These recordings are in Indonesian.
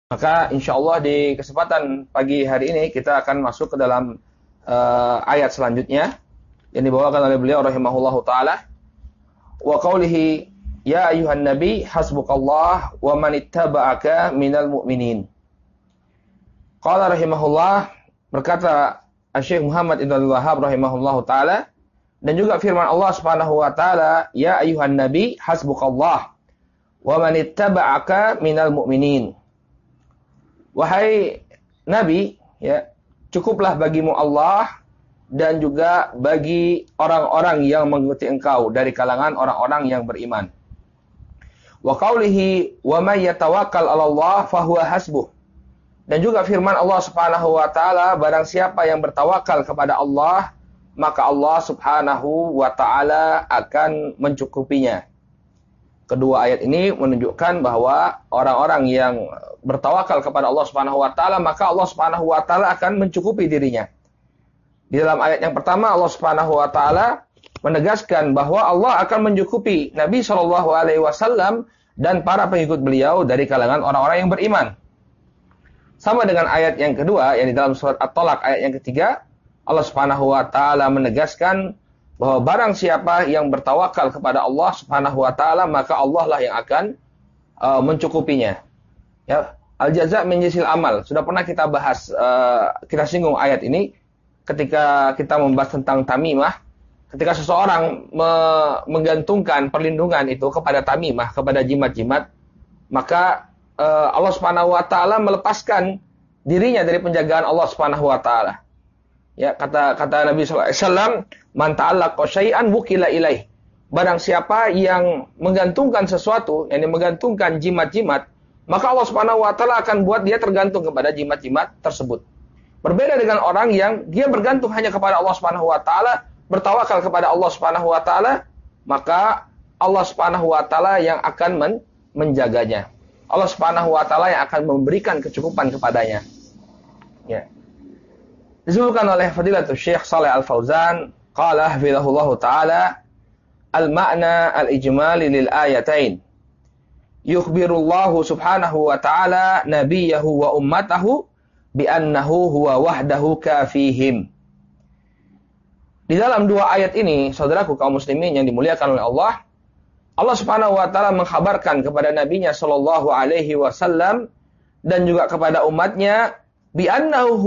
Maka insya Allah di kesempatan pagi hari ini kita akan masuk ke dalam ayat selanjutnya yang dibawakan oleh beliau rahimahullahu taala. Wa qaulihi ya ayuhan nabi hasbukallah wa man ittaba'aka minal mu'minin. Qala rahimahullah, berkata Syekh Muhammad Ibn Abdul Wahhab rahimahullahu taala, dan juga firman Allah Subhanahu wa taala, ya ayuhan nabi hasbukallah wa man ittaba'aka minal mu'minin. Wahai Nabi, ya, cukuplah bagimu Allah dan juga bagi orang-orang yang mengikuti engkau dari kalangan orang-orang yang beriman. Wa qaulihi wa may yatawakkal 'ala Allah fahuwa hasbuh. Dan juga firman Allah Subhanahu wa taala, barang siapa yang bertawakal kepada Allah, maka Allah Subhanahu wa taala akan mencukupinya. Kedua ayat ini menunjukkan bahwa orang-orang yang bertawakal kepada Allah Subhanahu wa taala, maka Allah Subhanahu wa taala akan mencukupi dirinya. Di dalam ayat yang pertama Allah Subhanahu wa taala menegaskan bahwa Allah akan mencukupi Nabi Shallallahu alaihi wasallam dan para pengikut beliau dari kalangan orang-orang yang beriman. Sama dengan ayat yang kedua yang di dalam surat At-Talaq ayat yang ketiga, Allah Subhanahu wa taala menegaskan bahwa barang siapa yang bertawakal kepada Allah Subhanahu wa taala, maka Allah lah yang akan mencukupinya. Ya, al-jaza' min jinsil amal. Sudah pernah kita bahas, kita singgung ayat ini ketika kita membahas tentang tamimah. Ketika seseorang menggantungkan perlindungan itu kepada tamimah, kepada jimat-jimat, maka Allah Subhanahu wa taala melepaskan dirinya dari penjagaan Allah Subhanahu wa taala. Ya, kata Nabi sallallahu alaihi wasallam, man ta'allaqa syai'an wukila ilaih. Barang siapa yang menggantungkan sesuatu, yang menggantungkan jimat-jimat, maka Allah Subhanahu wa taala akan buat dia tergantung kepada jimat-jimat tersebut. Berbeda dengan orang yang dia bergantung hanya kepada Allah Subhanahu wa taala, bertawakal kepada Allah Subhanahu wa taala, maka Allah Subhanahu wa taala yang akan menjaganya. Allah Subhanahu wa taala yang akan memberikan kecukupan kepadanya. Ya. Disebutkan oleh Fadilatul Syekh Shalih Al-Fauzan, qala hafizahullahu taala, al-ma'na al-ijmali lil ayatain. Yukhbirullahu subhanahu wa ta'ala nabiyahu wa ummatahu bi annahu huwa wahdahu kafihim. Di dalam dua ayat ini, saudaraku kaum muslimin yang dimuliakan oleh Allah, Allah Subhanahu wa taala mengkhabarkan kepada nabinya sallallahu alaihi wasallam dan juga kepada umatnya bi annahu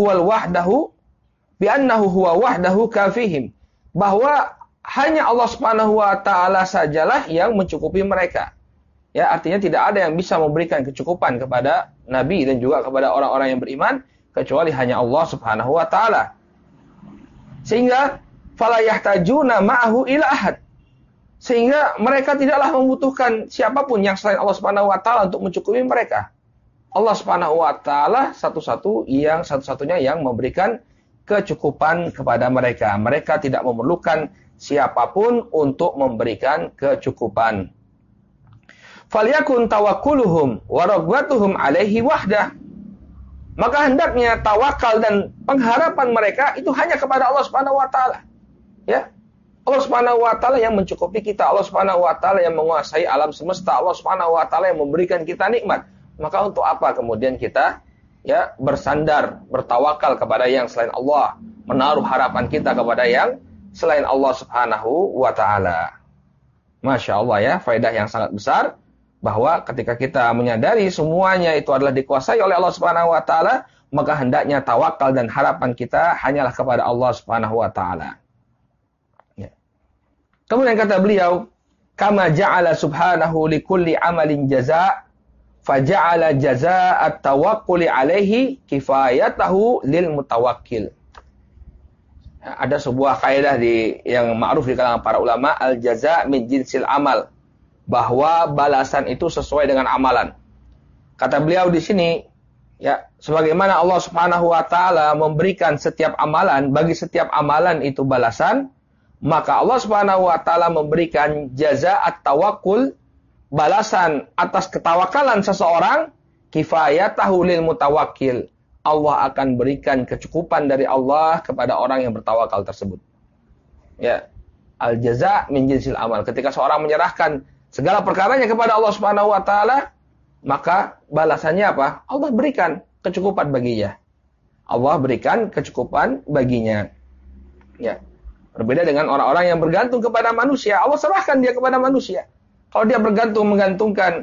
huwa wahdahu kafihim, bahwa hanya Allah Subhanahu wa taala sajalah yang mencukupi mereka. Ya, artinya tidak ada yang bisa memberikan kecukupan kepada nabi dan juga kepada orang-orang yang beriman kecuali hanya Allah Subhanahu wa taala. Sehingga fala yahtajuna ma'ahu ila ahad. Sehingga mereka tidaklah membutuhkan siapapun yang selain Allah Subhanahu wa taala untuk mencukupi mereka. Allah Subhanahu wa taala satu-satunya yang memberikan kecukupan kepada mereka. Mereka tidak memerlukan siapapun untuk memberikan kecukupan. Falyakun tawakkuluhum wa raghbatuhum alaihi wahdah. Maka hendaknya tawakal dan pengharapan mereka itu hanya kepada Allah Subhanahu wa taala. Ya. Allah Subhanahu wa taala yang mencukupi kita, Allah Subhanahu wa taala yang menguasai alam semesta, Allah Subhanahu wa taala yang memberikan kita nikmat. Maka untuk apa kemudian kita ya bersandar, bertawakal kepada yang selain Allah, menaruh harapan kita kepada yang selain Allah Subhanahu wa taala. Masya Allah ya, faedah yang sangat besar bahwa ketika kita menyadari semuanya itu adalah dikuasai oleh Allah Subhanahu wa taala, maka hendaknya tawakal dan harapan kita hanyalah kepada Allah Subhanahu wa taala. Ya. Kemudian kata beliau, kama ja'ala subhanahu likulli amalin jazaa' faja'ala jazaa'at tawakkuli alaihi kifayatahu lil mutawakkil. Ya, ada sebuah kaidah yang ma'ruf di kalangan para ulama, al jaza' min jinsil amal, bahwa balasan itu sesuai dengan amalan. Kata beliau di sini, ya, sebagaimana Allah Subhanahu wa taala memberikan setiap amalan, bagi setiap amalan itu balasan, maka Allah Subhanahu wa taala memberikan jazaa'at tawakkul, balasan atas ketawakalan seseorang, kifayatahu lil mutawakkil. Allah akan berikan kecukupan dari Allah kepada orang yang bertawakal tersebut. Ya, al jaza' min jinsil amal. Ketika seorang menyerahkan segala perkaranya kepada Allah Subhanahu wa taala, maka balasannya apa? Allah berikan kecukupan baginya. Allah berikan kecukupan baginya. Ya. Berbeda dengan orang-orang yang bergantung kepada manusia, Allah serahkan dia kepada manusia. Kalau dia menggantungkan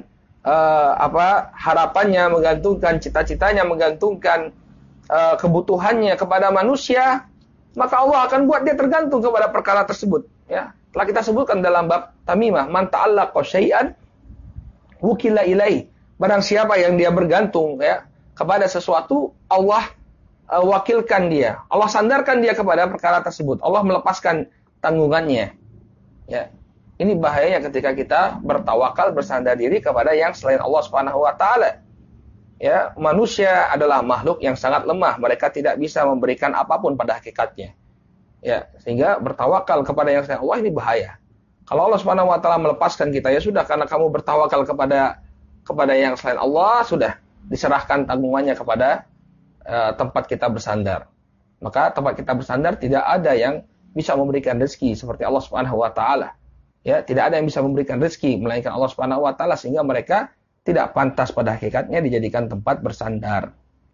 harapannya, menggantungkan cita-citanya, menggantungkan kebutuhannya kepada manusia, maka Allah akan buat dia tergantung kepada perkara tersebut. Ya, telah kita sebutkan dalam bab tamimah, man ta'allaqa syai'an wukila ilaih. Barang siapa yang dia bergantung ya kepada sesuatu, Allah wakilkan dia. Allah sandarkan dia kepada perkara tersebut. Allah melepaskan tanggungannya. Ya. Ini bahayanya ketika kita bertawakal, bersandar diri kepada yang selain Allah Subhanahu wa taala. Ya, manusia adalah makhluk yang sangat lemah. Mereka tidak bisa memberikan apapun pada hakikatnya. Ya, sehingga bertawakal kepada yang selain Allah ini bahaya. Kalau Allah Subhanahu wa taala melepaskan kita, ya sudah, karena kamu bertawakal kepada yang selain Allah, sudah diserahkan tanggungannya kepada tempat kita bersandar. Maka tempat kita bersandar tidak ada yang bisa memberikan rezeki seperti Allah Subhanahu wa taala. Ya, tidak ada yang bisa memberikan rezeki melainkan Allah Subhanahu wa taala, sehingga mereka tidak pantas pada hakikatnya dijadikan tempat bersandar.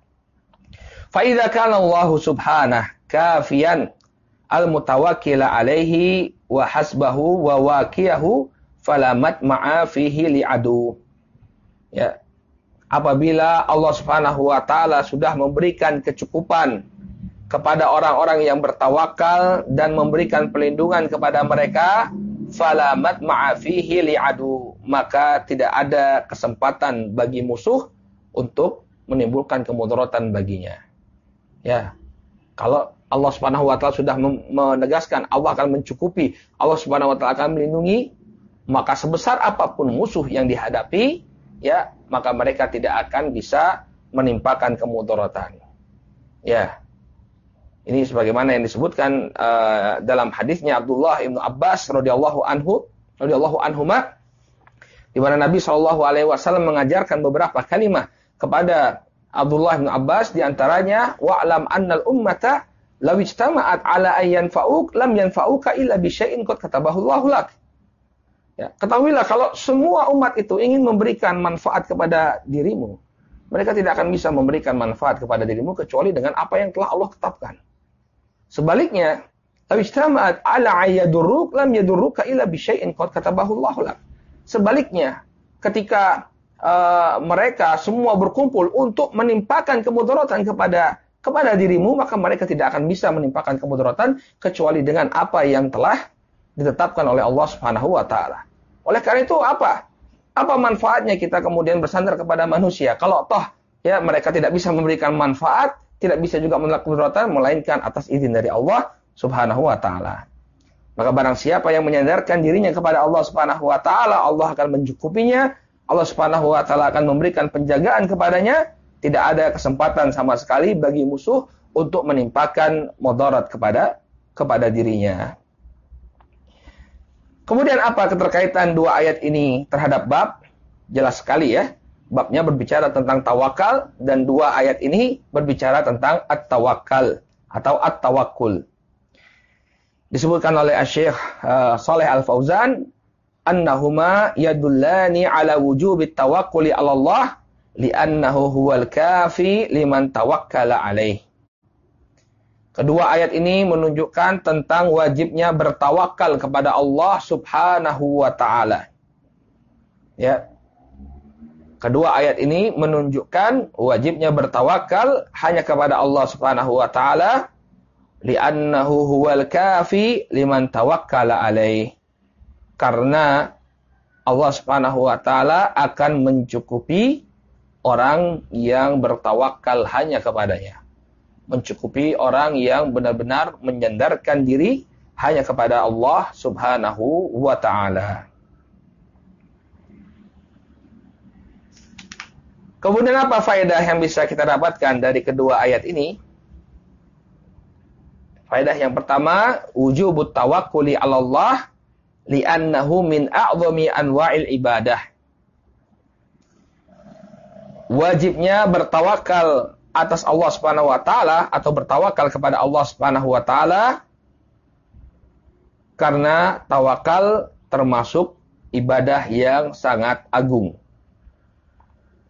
Fa idza kana Allah subhanahu kafiyan al-mutawakkila alaihi wa hasbahu wa waqiyahu falamat ma'a fihi li'adu. Ya. Apabila Allah Subhanahu wa taala sudah memberikan kecukupan kepada orang-orang yang bertawakal dan memberikan perlindungan kepada mereka, falamat ma'a fihi li'adu, maka tidak ada kesempatan bagi musuh untuk menimbulkan kemudaratan baginya. Ya. Kalau Allah Subhanahu wa taala sudah menegaskan Allah akan mencukupi, Allah Subhanahu wa taala akan melindungi, maka sebesar apapun musuh yang dihadapi, ya, maka mereka tidak akan bisa menimpakan kemudaratan. Ya. Ini sebagaimana yang disebutkan dalam hadisnya Abdullah ibnu Abbas radhiyallahu anhuma, di mana Nabi SAW mengajarkan beberapa kalimat kepada Abdullah ibnu Abbas, di antaranya wa'lam annal ummata law ijtama'at ala an yanfa'uk lam yanfa'uka illa bi syai'in qad katabahu Allahu lak. Ya, ketahuilah kalau semua umat itu ingin memberikan manfaat kepada dirimu, mereka tidak akan bisa memberikan manfaat kepada dirimu kecuali dengan apa yang telah Allah tetapkan. Sebaliknya, ijtama'at ala ayyadurruk lam yadurruka illa bi syai'in qad katabahu Allahu lak. Sebaliknya, ketika mereka semua berkumpul untuk menimpakan kemudaratan kepada dirimu, maka mereka tidak akan bisa menimpakan kemudaratan kecuali dengan apa yang telah ditetapkan oleh Allah Subhanahu wa taala. Oleh karena itu apa manfaatnya kita kemudian bersandar kepada manusia kalau toh ya mereka tidak bisa memberikan manfaat, tidak bisa juga menolak kemudaratan melainkan atas izin dari Allah Subhanahu wa taala. Maka barang siapa yang menyandarkan dirinya kepada Allah Subhanahu wa taala, Allah akan mencukupinya. Allah Subhanahu wa taala akan memberikan penjagaan kepadanya. Tidak ada kesempatan sama sekali bagi musuh untuk menimpakan mudarat kepada dirinya. Kemudian apa keterkaitan dua ayat ini terhadap bab? Jelas sekali ya. Babnya berbicara tentang tawakal dan dua ayat ini berbicara tentang at-tawakkal atau at-tawakkul. Disebutkan oleh Syekh Shalih Al-Fauzan, annahuma yadullani ala wujubit tawakkuli 'ala Allah li'annahu huwal kafi liman tawakkala 'alaih. Kedua ayat ini menunjukkan tentang wajibnya bertawakal kepada Allah Subhanahu wa taala. Ya. Kedua ayat ini menunjukkan wajibnya bertawakal hanya kepada Allah Subhanahu wa taala li'annahu huwal kafi liman tawakkala alaih. Karena Allah Subhanahu wa taala akan mencukupi orang yang bertawakal hanya kepadanya. Mencukupi orang yang benar-benar menyandarkan diri hanya kepada Allah Subhanahu wa taala. Kemudian apa faedah yang bisa kita dapatkan dari kedua ayat ini? Faedah yang pertama, wujubut tawakkuli 'ala Allah li'annahu min a'zami anwa'il ibadah. Wajibnya bertawakal atas Allah Subhanahu wa taala atau bertawakal kepada Allah Subhanahu wa taala karena tawakal termasuk ibadah yang sangat agung.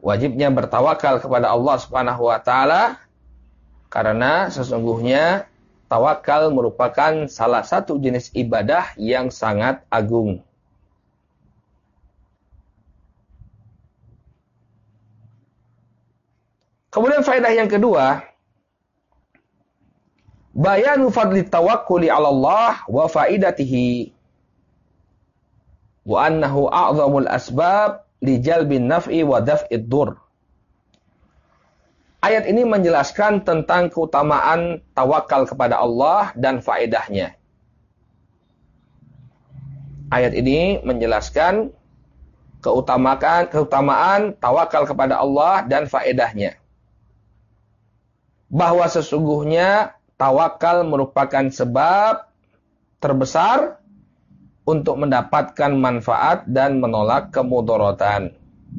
wajibnya bertawakal kepada Allah Subhanahu wa taala karena sesungguhnya tawakal merupakan salah satu jenis ibadah yang sangat agung. Kemudian faedah yang kedua, bayanu fadli tawakkuli 'ala Allah wa faidatihi wa annahu a'zamul asbab li jalbin naf'i wa daf'id dur. Ayat ini menjelaskan tentang keutamaan tawakal kepada Allah dan faedahnya. Ayat ini menjelaskan keutamaan tawakal kepada Allah dan faedahnya. Bahwa sesungguhnya tawakal merupakan sebab terbesar untuk mendapatkan manfaat dan menolak kemudaratan.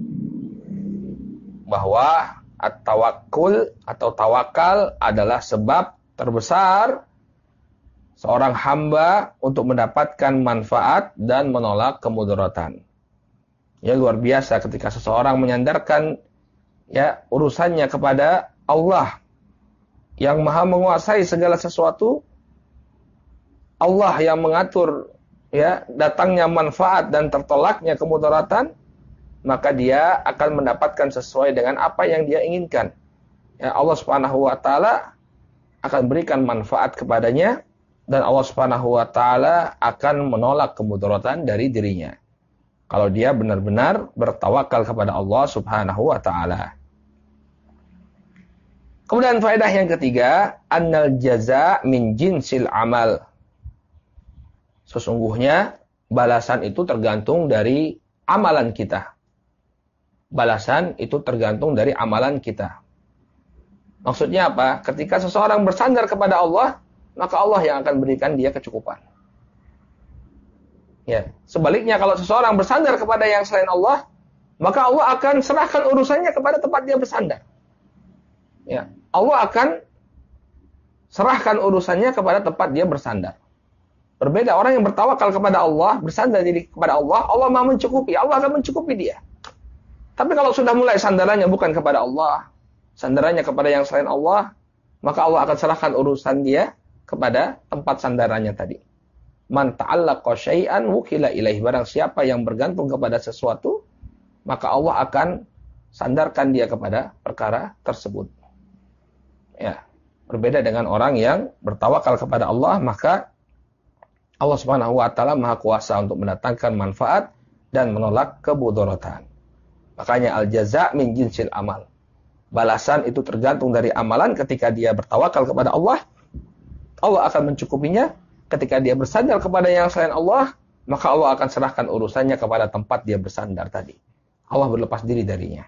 Bahwa at-tawakkul atau tawakal adalah sebab terbesar seorang hamba untuk mendapatkan manfaat dan menolak kemudaratan. Ya, luar biasa ketika seseorang menyandarkan ya urusannya kepada Allah yang Maha menguasai segala sesuatu. Allah yang mengatur ya datangnya manfaat dan tertolaknya kemudaratan, maka dia akan mendapatkan sesuai dengan apa yang dia inginkan. Ya, Allah Subhanahu wa taala akan berikan manfaat kepadanya dan Allah Subhanahu wa taala akan menolak kemudaratan dari dirinya. Kalau dia benar-benar bertawakal kepada Allah Subhanahu wa taala. Kemudian faedah yang ketiga, annal jaza min jinsil amal. Sesungguhnya balasan itu tergantung dari amalan kita. Balasan itu tergantung dari amalan kita. Maksudnya apa? Ketika seseorang bersandar kepada Allah, maka Allah yang akan berikan dia kecukupan. Ya, sebaliknya kalau seseorang bersandar kepada yang selain Allah, maka Allah akan serahkan urusannya kepada tempat dia bersandar. Ya, Allah akan serahkan urusannya kepada tempat dia bersandar. Berbeda orang yang bertawakal kepada Allah, bersandar diri kepada Allah, Allah Maha mencukupi, Allah akan mencukupi dia. Tapi kalau sudah mulai sandarannya bukan kepada Allah, sandarannya kepada yang selain Allah, maka Allah akan serahkan urusan dia kepada tempat sandarannya tadi. Man ta'allaqa syai'an wukila ilaih. Barang siapa yang bergantung kepada sesuatu, maka Allah akan sandarkan dia kepada perkara tersebut. Ya, berbeda dengan orang yang bertawakal kepada Allah, maka Allah Subhanahu wa taala Maha kuasa untuk mendatangkan manfaat dan menolak kemudaratan. Makanya al-jaza min jinsil amal. Balasan itu tergantung dari amalan. Ketika dia bertawakal kepada Allah, Allah akan mencukupinya. Ketika dia bersandar kepada yang selain Allah, maka Allah akan serahkan urusannya kepada tempat dia bersandar tadi. Allah berlepas diri darinya.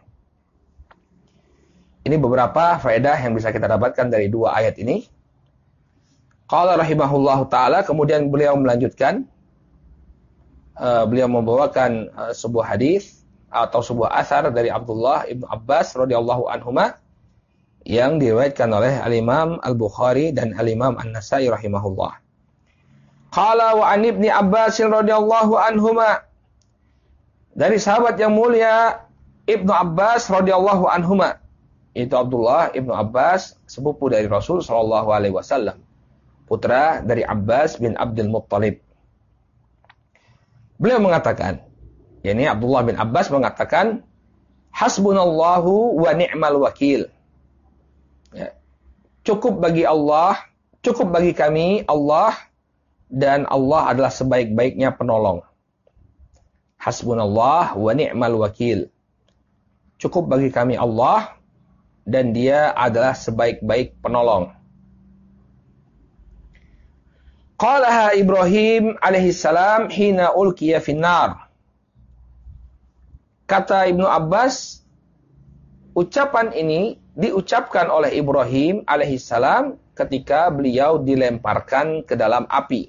Ini beberapa faedah yang bisa kita dapatkan dari dua ayat ini. Qala rahimahullahu ta'ala, kemudian beliau melanjutkan. Beliau membawakan sebuah hadis atau sebuah asar dari Abdullah ibnu Abbas radhiyallahu anhuma yang diriwayatkan oleh Al-Imam Al-Bukhari dan Al-Imam An-Nasa'i rahimahullah. Qala wa an ibni Abbas radhiyallahu anhuma, dari sahabat yang mulia Ibnu Abbas radhiyallahu anhuma, itu Abdullah ibnu Abbas, sepupu dari Rasul sallallahu alaihi wasallam, putra dari Abbas bin Abdul Muttalib. Beliau mengatakan, yakni Abdullah bin Abbas mengatakan, hasbunallahu wa ni'mal wakil. Ya. Cukup bagi Allah, cukup bagi kami Allah, dan Allah adalah sebaik-baiknya penolong. Hasbunallah wa ni'mal wakil. Cukup bagi kami Allah, dan dia adalah sebaik-baik penolong. Qalaha Ibrahim alaihissalam hina ulqiya finnar. Kata Ibnu Abbas, ucapan ini diucapkan oleh Ibrahim alaihissalam ketika beliau dilemparkan ke dalam api.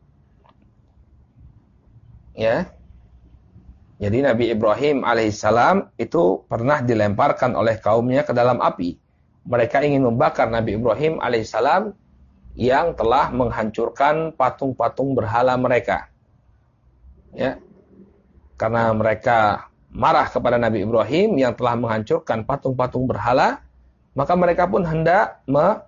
Ya. Jadi Nabi Ibrahim alaihissalam itu pernah dilemparkan oleh kaumnya ke dalam api. Mereka ingin membakar Nabi Ibrahim alaihissalam yang telah menghancurkan patung-patung berhala mereka. Ya. Karena mereka marah kepada Nabi Ibrahim yang telah menghancurkan patung-patung berhala, maka mereka pun hendak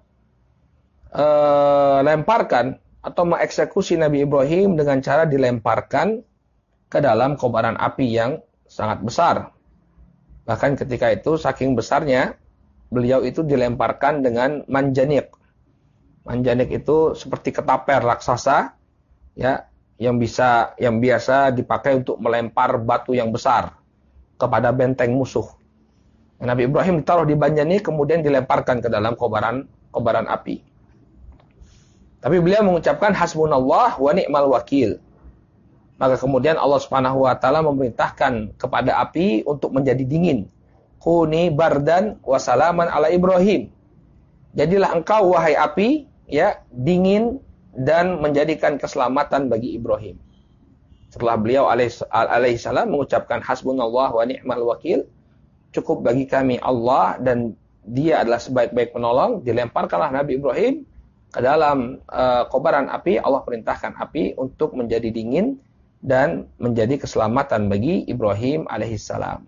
melemparkan atau mengeksekusi Nabi Ibrahim dengan cara dilemparkan ke dalam kobaran api yang sangat besar. Bahkan ketika itu saking besarnya, beliau itu dilemparkan dengan manjanik. Manjanik itu seperti ketapel raksasa, ya, yang biasa dipakai untuk melempar batu yang besar kepada benteng musuh. Nabi Ibrahim ditaruh di manjanik kemudian dilemparkan ke dalam kobaran api. Tapi beliau mengucapkan hasbunallah wa ni'mal wakil. Maka kemudian Allah Subhanahu wa taala memerintahkan kepada api untuk menjadi dingin. Kuni bardan wa salaman ala Ibrahim. Jadilah engkau wahai api, ya, dingin dan menjadikan keselamatan bagi Ibrahim. Setelah beliau alaihi salam mengucapkan hasbunallah wa ni'mal wakil, cukup bagi kami Allah dan Dia adalah sebaik-baik penolong, dilemparkanlah Nabi Ibrahim ke dalam kobaran api. Allah perintahkan api untuk menjadi dingin dan menjadi keselamatan bagi Ibrahim alaihissalam.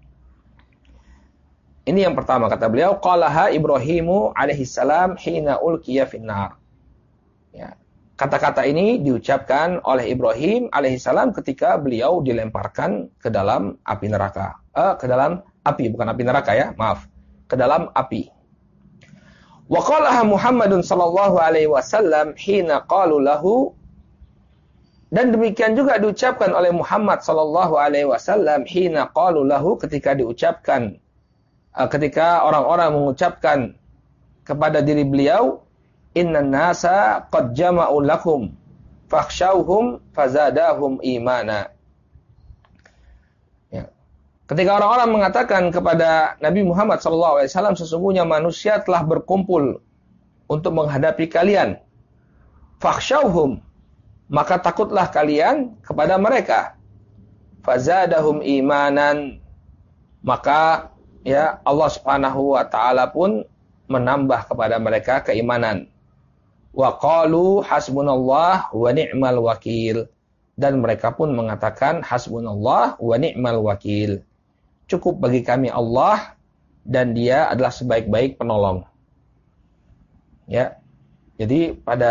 Ini yang pertama, kata beliau, qalaha Ibrahimu alaihissalam hina ulqiya finnar. Ya. Kata-kata ini diucapkan oleh Ibrahim alaihissalam ketika beliau dilemparkan ke dalam api neraka. Ke dalam api, bukan api neraka ya, maaf. Ke dalam api. Wa qalaha Muhammadun sallallahu alaihi wasallam hina qalu lahu. Dan demikian juga diucapkan oleh Muhammad sallallahu alaihi wasallam hina qalu lahu, ketika orang-orang mengucapkan kepada diri beliau, innan nasa qad jama'u lakum fakhshawhum fazadahum imana. Ya. Ketika orang-orang mengatakan kepada Nabi Muhammad sallallahu alaihi wasallam, sesungguhnya manusia telah berkumpul untuk menghadapi kalian. Fakhshawhum, maka takutlah kalian kepada mereka. Fazadahum imanan, maka ya Allah Subhanahu wa taala pun menambah kepada mereka keimanan. Wa qalu hasbunallah wa ni'mal wakil, dan mereka pun mengatakan hasbunallah wa ni'mal wakil. Cukup bagi kami Allah dan Dia adalah sebaik-baik penolong. Ya. Jadi pada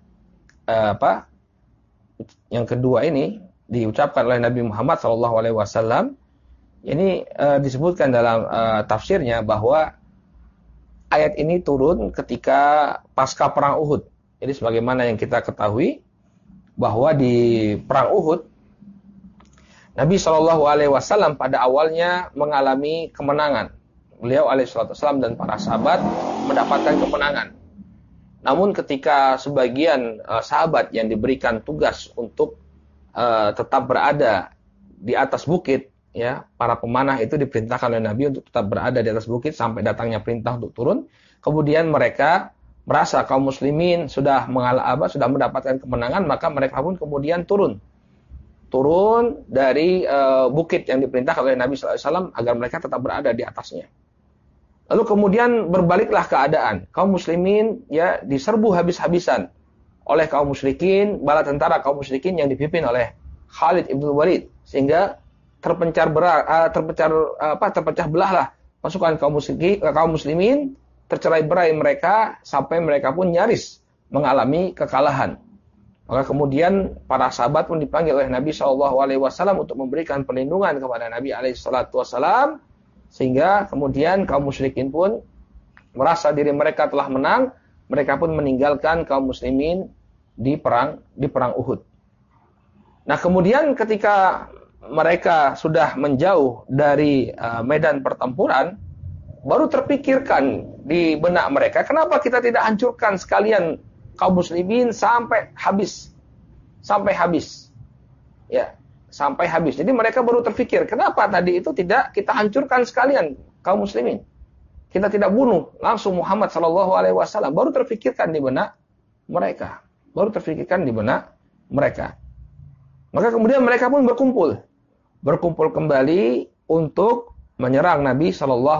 yang kedua ini diucapkan oleh Nabi Muhammad SAW. Ini disebutkan dalam tafsirnya bahwa ayat ini turun ketika pasca perang Uhud. Jadi sebagaimana yang kita ketahui bahwa di perang Uhud Nabi SAW pada awalnya mengalami kemenangan. Beliau alaihissalam dan para sahabat mendapatkan kemenangan. Namun ketika sebagian sahabat yang diberikan tugas untuk tetap berada di atas bukit, ya, para pemanah itu diperintahkan oleh Nabi untuk tetap berada di atas bukit sampai datangnya perintah untuk turun. Kemudian mereka merasa kaum muslimin sudah mendapatkan kemenangan, maka mereka pun kemudian turun dari bukit yang diperintahkan oleh Nabi SAW agar mereka tetap berada di atasnya. Lalu kemudian berbaliklah keadaan. Kaum muslimin ya diserbu habis-habisan oleh kaum musyrikin, bala tentara kaum musyrikin yang dipimpin oleh Khalid ibn Walid, sehingga terpecah belahlah pasukan kaum muslimin, tercerai-berai mereka sampai mereka pun nyaris mengalami kekalahan. Maka kemudian para sahabat pun dipanggil oleh Nabi SAW untuk memberikan perlindungan kepada Nabi SAW, sehingga kemudian kaum musyrikin pun merasa diri mereka telah menang, mereka pun meninggalkan kaum muslimin di perang Uhud. Nah, kemudian ketika mereka sudah menjauh dari medan pertempuran, baru terpikirkan di benak mereka, kenapa kita tidak hancurkan sekalian kaum muslimin sampai habis. Ya, sampai habis. Jadi mereka baru terpikir, kenapa tadi itu tidak kita hancurkan sekalian kaum muslimin? Kita tidak bunuh langsung Muhammad SAW. Baru terpikirkan di benak mereka. Maka kemudian mereka pun berkumpul kembali untuk menyerang Nabi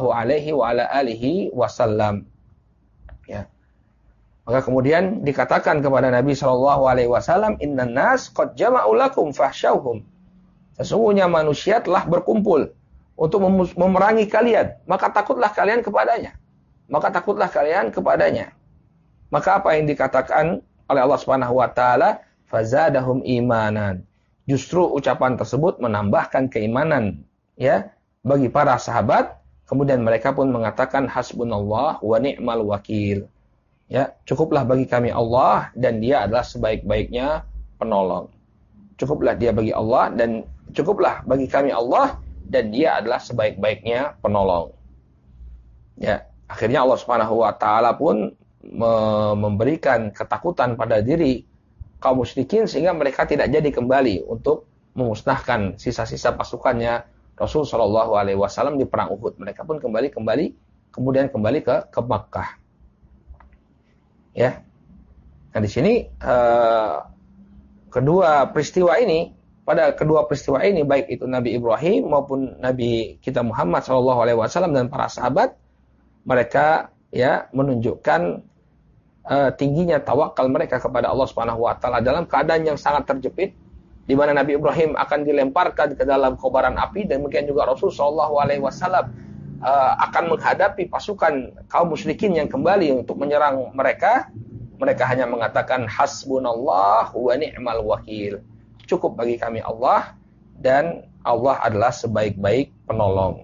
SAW. Ya. Maka kemudian dikatakan kepada Nabi SAW, Innan nas qad jama'u lakum fahsyauhum. Sesungguhnya manusia telah berkumpul untuk memerangi kalian, maka takutlah kalian kepadanya. Maka takutlah kalian kepadanya. Maka apa yang dikatakan oleh Allah Subhanahu wa taala, fazadahum imanan. Justru ucapan tersebut menambahkan keimanan ya bagi para sahabat. Kemudian mereka pun mengatakan hasbunallah wa ni'mal wakil. Ya, cukuplah bagi kami Allah dan dia adalah sebaik-baiknya penolong. Cukuplah dia bagi Allah dan cukuplah bagi kami Allah dan dia adalah sebaik-baiknya penolong. Ya, akhirnya Allah Subhanahu wa taala pun memberikan ketakutan pada diri kaum musyrikin sehingga mereka tidak jadi kembali untuk memusnahkan sisa-sisa pasukannya Rasul Shallallahu Alaihi Wasallam di perang Uhud. Mereka pun kemudian kembali ke Makkah. Ya, nah di sini kedua peristiwa ini baik itu Nabi Ibrahim maupun Nabi kita Muhammad Shallallahu Alaihi Wasallam dan para sahabat, mereka ya menunjukkan tingginya tawakal mereka kepada Allah Subhanahu Wa Taala dalam keadaan yang sangat terjepit, di mana Nabi Ibrahim akan dilemparkan ke dalam kobaran api dan demikian juga Rasul Shallallahu Alaihi Wasallam akan menghadapi pasukan kaum musyrikin yang kembali untuk menyerang mereka. Mereka hanya mengatakan hasbunallah wa ni'mal wakil. Cukup bagi kami Allah dan Allah adalah sebaik-baik penolong.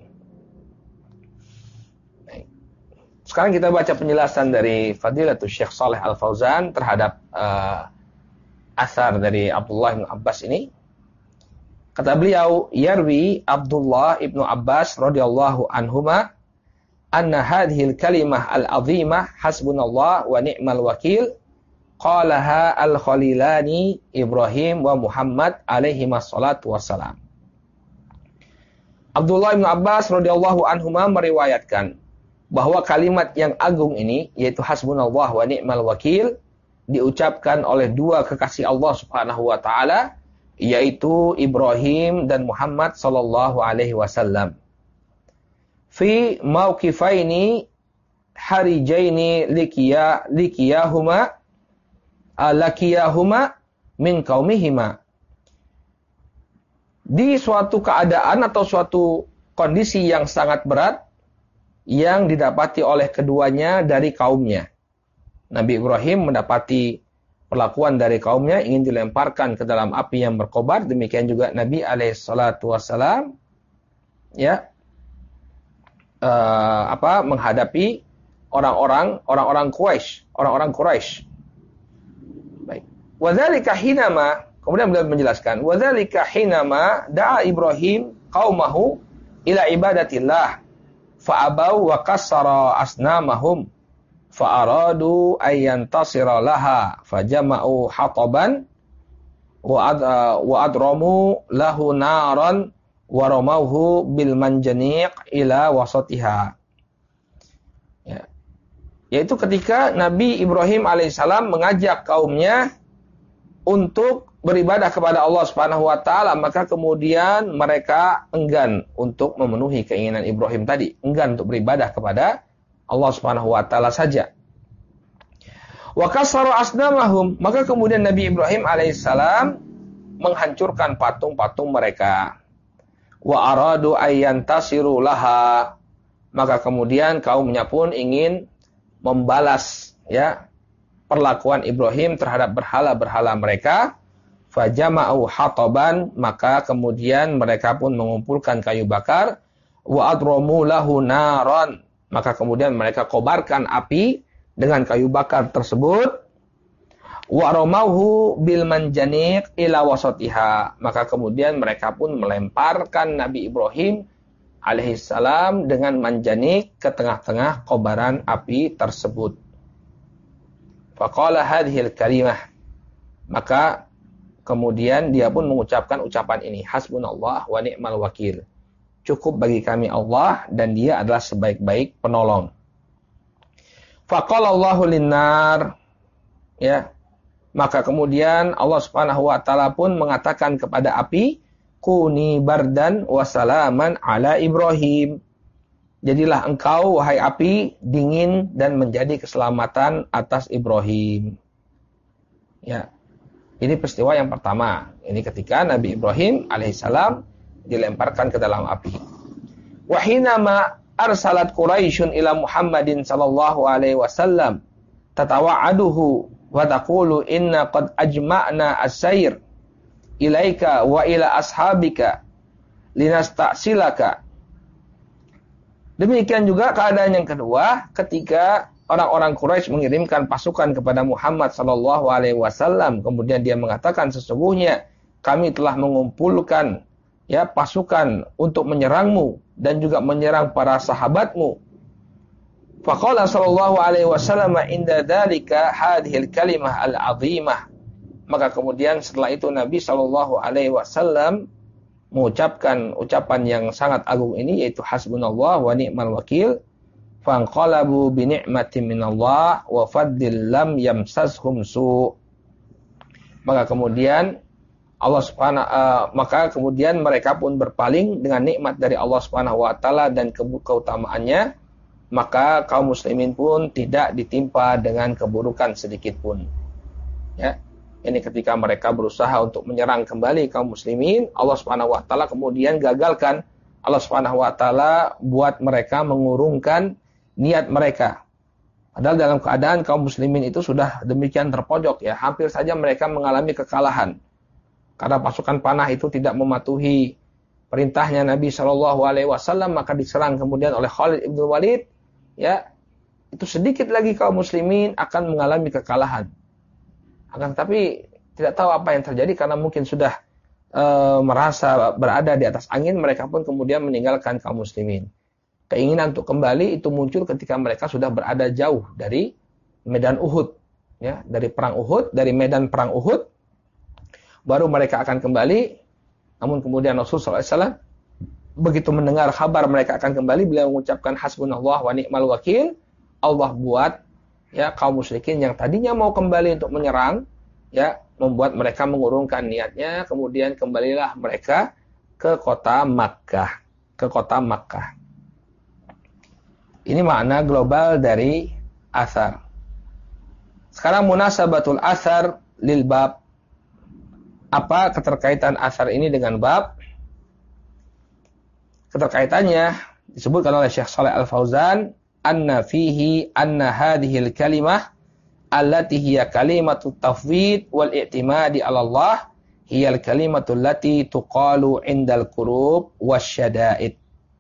Sekarang kita baca penjelasan dari Fadilatul Syekh Shalih Al-Fauzan terhadap asar dari Abdullah bin Abbas ini. Kata beliau, yarwi Abdullah ibnu Abbas radhiyallahu anhuma anna hadhil kalimah al-azimah hasbunallah wa ni'mal wakil qalaha al-khalilani Ibrahim wa Muhammad alaihi wassalatu wassalam. Abdullah bin Abbas radhiyallahu anhuma meriwayatkan bahwa kalimat yang agung ini yaitu hasbunallah wa ni'mal wakil diucapkan oleh dua kekasih Allah Subhanahu wa taala yaitu Ibrahim dan Muhammad sallallahu alaihi wasallam. Fi mauqifaini harijaini likiyahuma min qaumihima. Di suatu keadaan atau suatu kondisi yang sangat berat yang didapati oleh keduanya dari kaumnya. Nabi Ibrahim mendapati perlakuan dari kaumnya, ingin dilemparkan ke dalam api yang berkobar. Demikian juga Nabi alaihissalatu wassalam menghadapi orang-orang Quraisy. Baik. Wadzalika hinama, kemudian beliau menjelaskan, wadzalika hinama da'a Ibrahim qaumahu ila ibadatillah fa'abau wa kassara asnamahum fa'aradu ayyantasira laha fajama'u hataban wa adramu lahu naran wa ramauhu bil manjaniq ila wasatiha. Ya. Yaitu ketika Nabi Ibrahim alaihissalam mengajak kaumnya untuk beribadah kepada Allah Subhanahu wa taala, maka kemudian mereka enggan untuk memenuhi keinginan Ibrahim tadi, enggan untuk beribadah kepada Allah Subhanahu wa taala saja. Wa kasara asnamahum, maka kemudian Nabi Ibrahim alaihissalam menghancurkan patung-patung mereka. Wa aradu ayyantasiru laha, maka kemudian kaumnya pun ingin membalas ya perlakuan Ibrahim terhadap berhala-berhala mereka. Fajama'u hataban, maka kemudian mereka pun mengumpulkan kayu bakar. Wa adramu lahu naran, maka kemudian mereka kobarkan api dengan kayu bakar tersebut. Wa ramauhu bil manjaniq ila wasatiha, maka kemudian mereka pun melemparkan Nabi Ibrahim alaihissalam dengan manjanik ke tengah-tengah kobaran api tersebut. Faqala hadhil kalimah, maka kemudian dia pun mengucapkan ucapan ini, hasbunallah wa ni'mal wakil. Cukup bagi kami Allah dan dia adalah sebaik-baik penolong. Faqala Allahu linnar, ya. Maka kemudian Allah Subhanahu wa taala pun mengatakan kepada api, kuni bardan wa salaman ala Ibrahim. Jadilah engkau wahai api dingin dan menjadi keselamatan atas Ibrahim. Ya. Ini peristiwa yang pertama. Ini ketika Nabi Ibrahim alaihissalam dilemparkan ke dalam api. Wa hinama arsalat Quraisyun ila Muhammadin sallallahu alaihi wasallam tatawa'aduhu wa taqulu inna qad ajma'na as-sayr ilaika wa ila ashabika linasta'silaka. Demikian juga keadaan yang kedua ketika orang-orang Quraisy mengirimkan pasukan kepada Muhammad sallallahu alaihi wasallam, kemudian dia mengatakan sesungguhnya kami telah mengumpulkan pasukan untuk menyerangmu dan juga menyerang para sahabatmu. Faqala sallallahu alaihi wasallam inda dzalika hadhil kalimah al-'azimah. Maka kemudian setelah itu Nabi sallallahu alaihi wasallam mengucapkan ucapan yang sangat agung ini, yaitu hasbunallah wa ni'mal wakil. Fanqalabu bi ni'matin minallah wa fadlil lam yamsashum su. Maka kemudian maka kemudian mereka pun berpaling dengan nikmat dari Allah Subhanahu wa taala dan keutamaannya, maka kaum muslimin pun tidak ditimpa dengan keburukan sedikit pun. Ya. Ini ketika mereka berusaha untuk menyerang kembali kaum muslimin, Allah Subhanahu wa taala kemudian gagalkan. Allah Subhanahu wa taala buat mereka mengurungkan niat mereka. Padahal dalam keadaan kaum muslimin itu sudah demikian terpojok, hampir saja mereka mengalami kekalahan. Karena pasukan panah itu tidak mematuhi perintahnya Nabi Shallallahu alaihi wasallam, maka diserang kemudian oleh Khalid ibn Walid, itu sedikit lagi kaum muslimin akan mengalami kekalahan. Akan tapi tidak tahu apa yang terjadi karena mungkin sudah merasa berada di atas angin, mereka pun kemudian meninggalkan kaum muslimin. Keinginan untuk kembali itu muncul ketika mereka sudah berada jauh dari medan Uhud, dari perang Uhud, dari medan perang Uhud, baru mereka akan kembali. Namun kemudian Rasulullah SAW begitu mendengar kabar mereka akan kembali, beliau mengucapkan hasbunallah wa ni'mal wakil. Allah buat kaum musyrikin yang tadinya mau kembali untuk menyerang, membuat mereka mengurungkan niatnya, kemudian kembalilah mereka ke kota Makkah, Ini makna global dari athar. Sekarang munasabatul athar lil bab. Apa keterkaitan athar ini dengan bab? Keterkaitannya disebutkan oleh Syekh Shalih Al-Fauzan, anna fihi anna hadhil kalimah allati hiya kalimatu tafwid wal i'timadi 'ala Allah hiya al-kalimatu allati tuqalu 'indal qurub wasyada'id.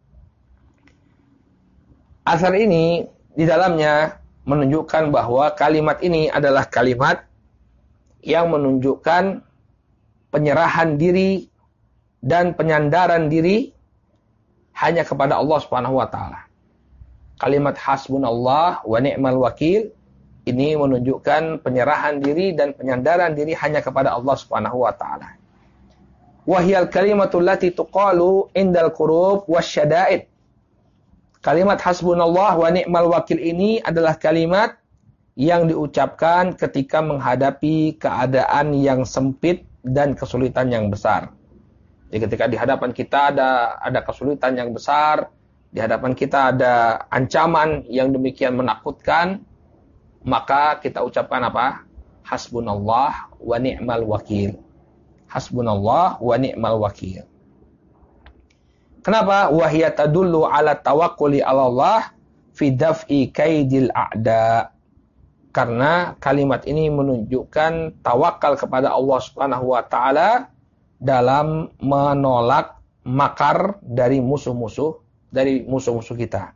Athar ini di dalamnya menunjukkan bahwa kalimat ini adalah kalimat yang menunjukkan penyerahan diri dan penyandaran diri hanya kepada Allah Subhanahu wa taala. Kalimat hasbunallah wa ni'mal wakil ini menunjukkan penyerahan diri dan penyandaran diri hanya kepada Allah Subhanahu wa taala. Wa hiyal kalimatul lati tuqalu indal qurub wasyada'id. Kalimat hasbunallah wa ni'mal wakil ini adalah kalimat yang diucapkan ketika menghadapi keadaan yang sempit dan kesulitan yang besar. Jadi ketika di hadapan kita ada kesulitan yang besar, di hadapan kita ada ancaman yang demikian menakutkan, maka kita ucapkan apa? Hasbunallah wa ni'mal wakil. Hasbunallah wa ni'mal wakil. Kenapa? Wahiyya tadullu ala tawakkuli 'ala Allah fi daf'i kaidil a'da. Karena kalimat ini menunjukkan tawakal kepada Allah Subhanahu wa taala dalam menolak makar dari musuh-musuh kita.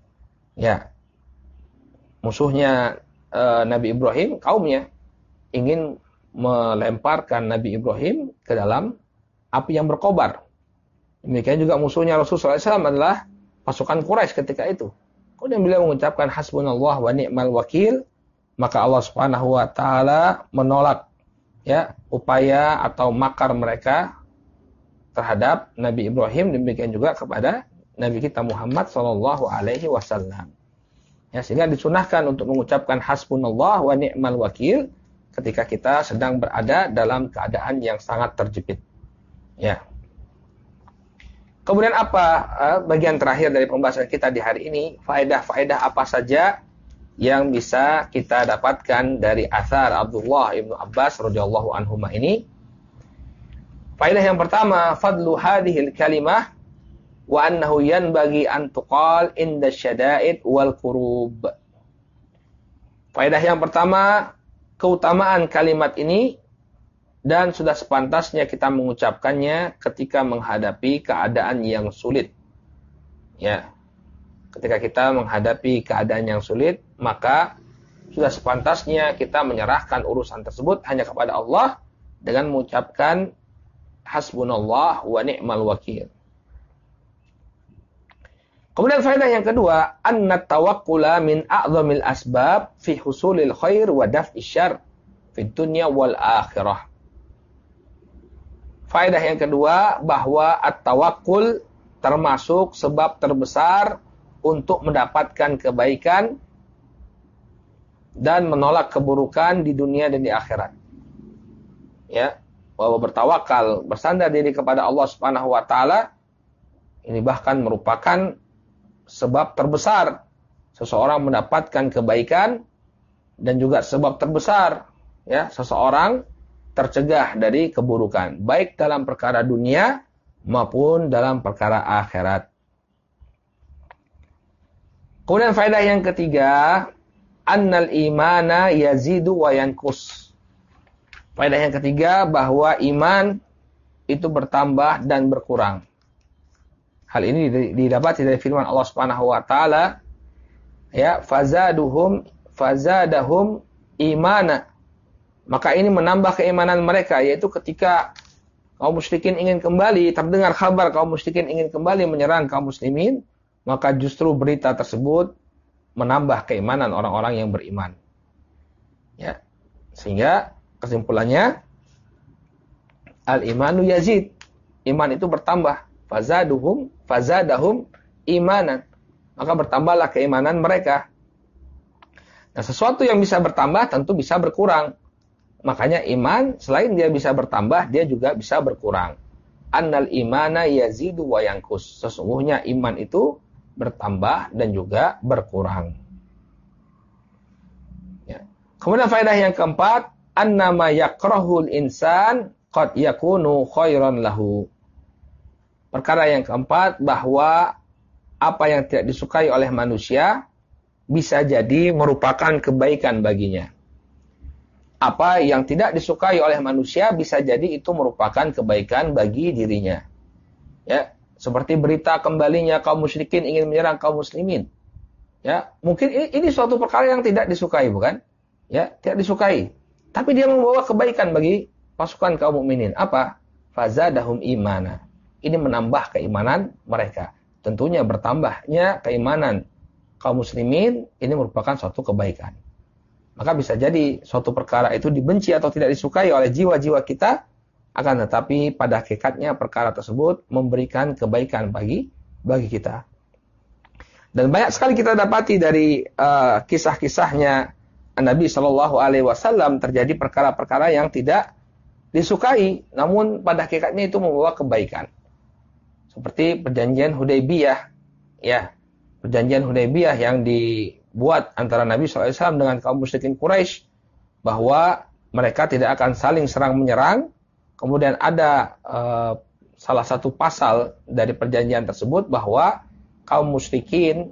Musuhnya Nabi Ibrahim, kaumnya ingin melemparkan Nabi Ibrahim ke dalam api yang berkobar. Demikian juga musuhnya Rasulullah SAW adalah pasukan Quraisy ketika itu. Kemudian beliau mengucapkan hasbunallah wa ni'mal wakil, maka Allah Subhanahu wa taala menolak upaya atau makar mereka terhadap Nabi Ibrahim, demikian juga kepada Nabi kita Muhammad sallallahu alaihi wasallam. Sehingga disunahkan untuk mengucapkan hasbunallah wa ni'mal wakil ketika kita sedang berada dalam keadaan yang sangat terjepit. Kemudian apa bagian terakhir dari pembahasan kita di hari ini? Faedah-faedah apa saja yang bisa kita dapatkan dari athar Abdullah ibnu Abbas radhiyallahu anhuma ini. Faedah yang pertama, fadlu hadhil kalimah wa annahu yanbaghi an tuqal inda syada'id wal qurub. Faedah yang pertama, keutamaan kalimat ini dan sudah sepantasnya kita mengucapkannya ketika menghadapi keadaan yang sulit. Ya. Ketika kita menghadapi keadaan yang sulit, maka sudah sepantasnya kita menyerahkan urusan tersebut hanya kepada Allah dengan mengucapkan hasbunallah wa ni'mal wakil. Kemudian faedah yang kedua, anna tawakkula min a'zamil asbab fi husulil khair wa daf'i syarr fid dunya wal akhirah. Faedah yang kedua, bahwa at-tawakkul termasuk sebab terbesar untuk mendapatkan kebaikan dan menolak keburukan di dunia dan di akhirat. Ya, bahwa bertawakal, bersandar diri kepada Allah Subhanahu wa taala ini bahkan merupakan sebab terbesar seseorang mendapatkan kebaikan dan juga sebab terbesar ya seseorang tercegah dari keburukan, baik dalam perkara dunia maupun dalam perkara akhirat. Kemudian faedah yang ketiga, annal imana yazidu wa yanqus. Faedah yang ketiga, bahwa iman itu bertambah dan berkurang. Hal ini didapati dari firman Allah Subhanahu wa taala, ya, fazadahum imana. Maka ini menambah keimanan mereka, yaitu ketika kaum musyrikin ingin kembali, terdengar kabar kaum musyrikin ingin kembali menyerang kaum muslimin, maka justru berita tersebut menambah keimanan orang-orang yang beriman. Ya. Sehingga kesimpulannya, al-imanu yazid. Iman itu bertambah. Fazadahum imanan. Maka bertambahlah keimanan mereka. Nah, sesuatu yang bisa bertambah tentu bisa berkurang. Makanya iman selain dia bisa bertambah, dia juga bisa berkurang. Annal imana yazidu wa yanqus. Sesungguhnya iman itu bertambah dan juga berkurang. Ya. Kemudian faedah yang keempat, annama yakrahul insan qad yakunu khairan lahu. Perkara yang keempat, bahwa apa yang tidak disukai oleh manusia bisa jadi merupakan kebaikan baginya. Apa yang tidak disukai oleh manusia bisa jadi itu merupakan kebaikan bagi dirinya. Ya, seperti berita kembalinya kaum musyrikin ingin menyerang kaum muslimin. Ya, mungkin ini suatu perkara yang tidak disukai, bukan? Ya, tidak disukai. Tapi dia membawa kebaikan bagi pasukan kaum mukminin. Apa? Fazadahum imana. Ini menambah keimanan mereka. Tentunya bertambahnya keimanan kaum muslimin ini merupakan suatu kebaikan. Maka bisa jadi suatu perkara itu dibenci atau tidak disukai oleh jiwa-jiwa kita, akan tetapi pada hakikatnya perkara tersebut memberikan kebaikan bagi kita. Dan banyak sekali kita dapati dari kisah-kisahnya Nabi Shallallahu Alaihi Wasallam terjadi perkara-perkara yang tidak disukai, namun pada hakikatnya itu membawa kebaikan. Seperti perjanjian Hudaybiyah, ya, perjanjian Hudaybiyah yang dibuat antara Nabi SAW dengan kaum musyrikin Quraisy, bahwa mereka tidak akan saling serang menyerang. Kemudian ada salah satu pasal dari perjanjian tersebut bahwa kaum muslimin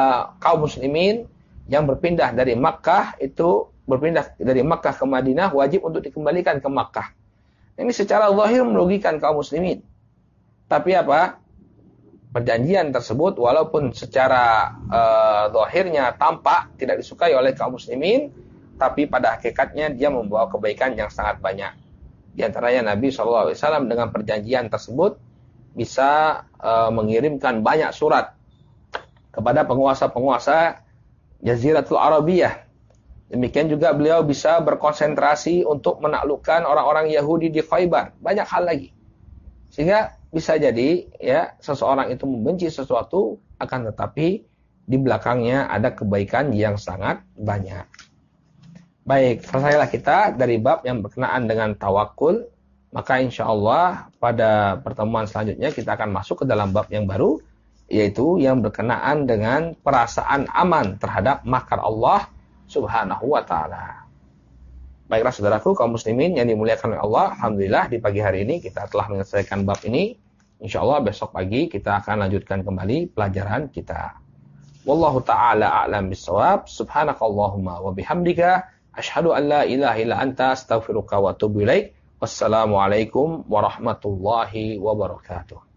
yang berpindah dari Makkah ke Madinah wajib untuk dikembalikan ke Makkah. Ini secara zahir merugikan kaum muslimin. Tapi apa? Perjanjian tersebut walaupun secara zahirnya tampak tidak disukai oleh kaum muslimin, tapi pada hakikatnya dia membawa kebaikan yang sangat banyak. Di antaranya Nabi SAW dengan perjanjian tersebut bisa mengirimkan banyak surat kepada penguasa-penguasa Jaziratul Arabiyah. Demikian juga beliau bisa berkonsentrasi untuk menaklukkan orang-orang Yahudi di Khaybar. Banyak hal lagi. Sehingga bisa jadi ya seseorang itu membenci sesuatu, akan tetapi di belakangnya ada kebaikan yang sangat banyak. Baik, selesailah kita dari bab yang berkenaan dengan tawakul. Maka insya Allah pada pertemuan selanjutnya kita akan masuk ke dalam bab yang baru, yaitu yang berkenaan dengan perasaan aman terhadap makar Allah Subhanahu wa taala. Baiklah saudaraku kaum muslimin yang dimuliakan oleh Allah, alhamdulillah di pagi hari ini kita telah menyelesaikan bab ini. Insyaallah besok pagi kita akan lanjutkan kembali pelajaran kita. Wallahu taala a'lam bissawab. Subhanakallahumma wa bihamdika asyhadu an la ilaha illa anta astaghfiruka wa atubu ilaik. Wassalamualaikum warahmatullahi wabarakatuh.